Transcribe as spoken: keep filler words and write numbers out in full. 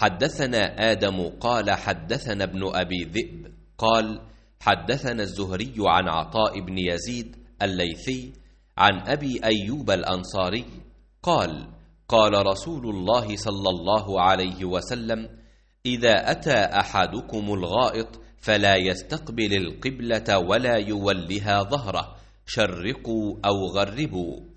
حدثنا آدم قال حدثنا ابن أبي ذئب قال حدثنا الزهري عن عطاء بن يزيد الليثي عن أبي أيوب الأنصاري قال قال رسول الله صلى الله عليه وسلم: إذا أتى أحدكم الغائط فلا يستقبل القبلة ولا يولها ظهره، شرقوا أو غربوا.